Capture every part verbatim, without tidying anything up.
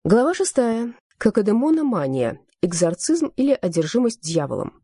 Глава шестая. Кокодемономания. Экзорцизм или одержимость дьяволом.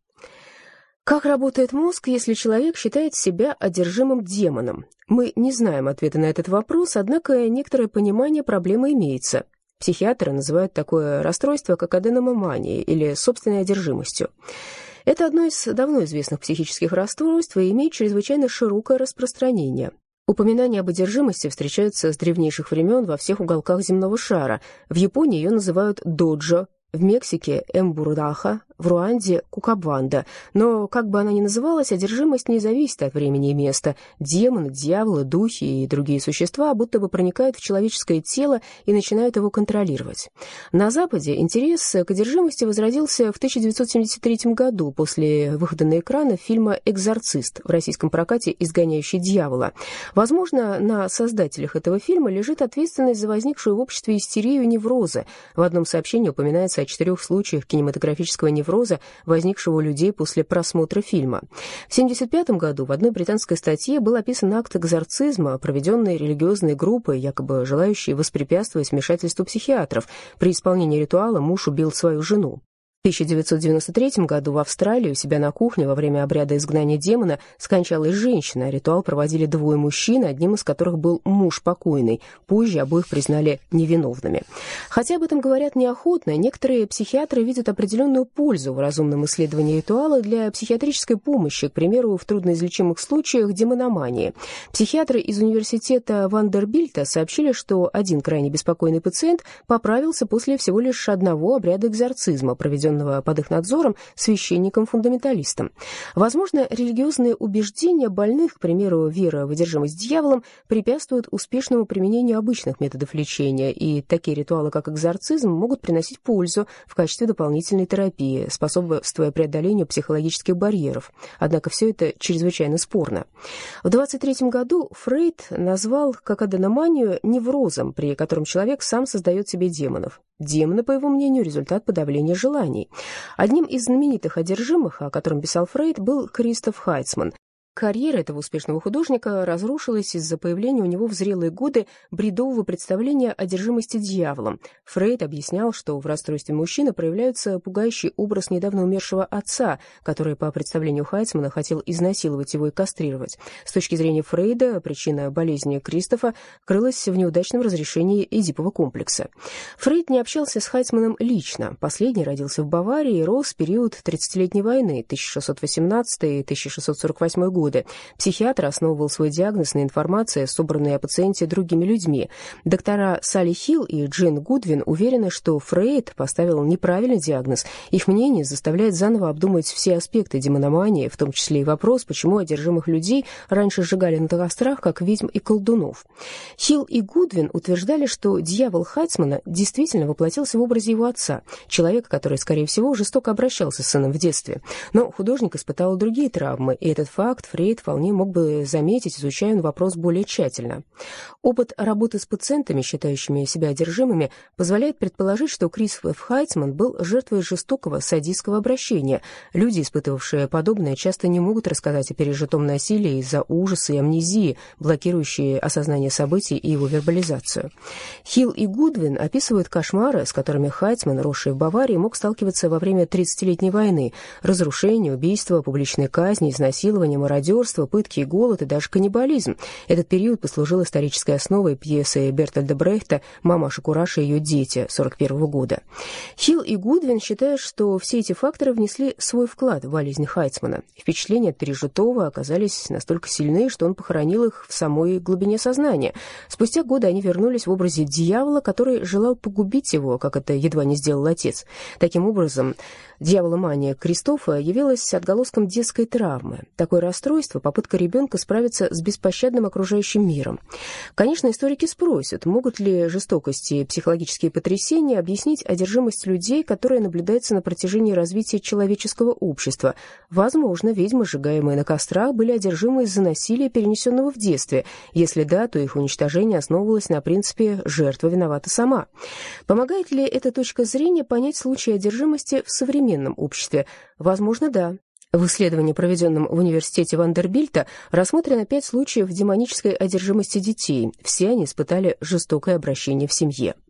Как работает мозг, если человек считает себя одержимым демоном? Мы не знаем ответа на этот вопрос, однако некоторое понимание проблемы имеется. Психиатры называют такое расстройство кокоденоманией или собственной одержимостью. Это одно из давно известных психических расстройств и имеет чрезвычайно широкое распространение. Упоминания об одержимости встречаются с древнейших времен во всех уголках земного шара. В Японии ее называют доджо, в Мексике – эмбурдаха, в Руанде – кукабванда. Но, как бы она ни называлась, одержимость не зависит от времени и места. Демоны, дьяволы, духи и другие существа будто бы проникают в человеческое тело и начинают его контролировать. На Западе интерес к одержимости возродился в тысяча девятьсот семьдесят третьем году после выхода на экраны фильма «Экзорцист», в российском прокате «Изгоняющий дьявола». Возможно, на создателях этого фильма лежит ответственность за возникшую в обществе истерию невроза. В одном сообщении упоминается о четырех случаях кинематографического невроза, возникшего у людей после просмотра фильма. В тысяча девятьсот семьдесят пятом году в одной британской статье был описан акт экзорцизма, проведенный религиозной группой, якобы желающей воспрепятствовать вмешательству психиатров. При исполнении ритуала муж убил свою жену. В тысяча девятьсот девяносто третьем году в Австралии у себя на кухне во время обряда изгнания демона скончалась женщина. Ритуал проводили двое мужчин, одним из которых был муж покойной. Позже обоих признали невиновными. Хотя об этом говорят неохотно, некоторые психиатры видят определенную пользу в разумном исследовании ритуала для психиатрической помощи, к примеру, в трудноизлечимых случаях демономании. Психиатры из университета Вандербильта сообщили, что один крайне беспокойный пациент поправился после всего лишь одного обряда экзорцизма, проведенного под их надзором священником-фундаменталистом. Возможно, религиозные убеждения больных, к примеру, вера в одержимость дьяволом, препятствуют успешному применению обычных методов лечения, и такие ритуалы, как экзорцизм, могут приносить пользу в качестве дополнительной терапии, способствуя преодолению психологических барьеров. Однако все это чрезвычайно спорно. В двадцать третьем году Фрейд назвал кокоденоманию неврозом, при котором человек сам создает себе демонов. Демоны, по его мнению, результат подавления желаний. Одним из знаменитых одержимых, о котором писал Фрейд, был Кристоф Хайцман. Карьера этого успешного художника разрушилась из-за появления у него в зрелые годы бредового представления о одержимости дьяволом. Фрейд объяснял, что в расстройстве мужчины проявляется пугающий образ недавно умершего отца, который, по представлению Хайцмана, хотел изнасиловать его и кастрировать. С точки зрения Фрейда, причина болезни Кристофа крылась в неудачном разрешении Эдипова комплекса. Фрейд не общался с Хайцманом лично. Последний родился в Баварии и рос в период тридцатилетней войны тысяча шестьсот восемнадцатый — тысяча шестьсот сорок восьмой годы. Психиатр основывал свой диагноз на информации, собранной о пациенте другими людьми. Доктора Салли Хилл и Джейн Гудвин уверены, что Фрейд поставил неправильный диагноз. Их мнение заставляет заново обдумать все аспекты демономании, в том числе и вопрос, почему одержимых людей раньше сжигали на кострах, как ведьм и колдунов. Хилл и Гудвин утверждали, что дьявол Хайцмана действительно воплотился в образе его отца, человека, который, скорее всего, жестоко обращался с сыном в детстве. Но художник испытал другие травмы, и этот факт Фрейд вполне мог бы заметить, изучая он вопрос более тщательно. Опыт работы с пациентами, считающими себя одержимыми, позволяет предположить, что Кристоф Хайцман был жертвой жестокого садистского обращения. Люди, испытывавшие подобное, часто не могут рассказать о пережитом насилии из-за ужаса и амнезии, блокирующие осознание событий и его вербализацию. Хилл и Гудвин описывают кошмары, с которыми Хайцман, росший в Баварии, мог сталкиваться во время тридцатилетней войны: разрушение, убийства, публичные казни, изнасилования, мародерство, пытки и голод, и даже каннибализм. Этот период послужил исторической основой пьесы Бертольда Брехта «Мамаша Кураж и ее дети» сорок первого года. Хилл и Гудвин считают, что все эти факторы внесли свой вклад в болезнь Хайцмана. Впечатления от пережитого оказались настолько сильны, что он похоронил их в самой глубине сознания. Спустя годы они вернулись в образе дьявола, который желал погубить его, как это едва не сделал отец. Таким образом, дьяволомания Кристофа явилась отголоском детской травмы. Такое расстройство — попытка ребенка справиться с беспощадным окружающим миром. Конечно, историки спросят, могут ли жестокость и психологические потрясения объяснить одержимость людей, которая наблюдается на протяжении развития человеческого общества. Возможно, ведьмы, сжигаемые на кострах, были одержимы из-за насилия, перенесенного в детстве. Если да, то их уничтожение основывалось на принципе «жертва виновата сама». Помогает ли эта точка зрения понять случаи одержимости в современном обществе? Возможно, да. В исследовании, проведенном в университете Вандербильта, рассмотрено пять случаев демонической одержимости детей. Все они испытали жестокое обращение в семье.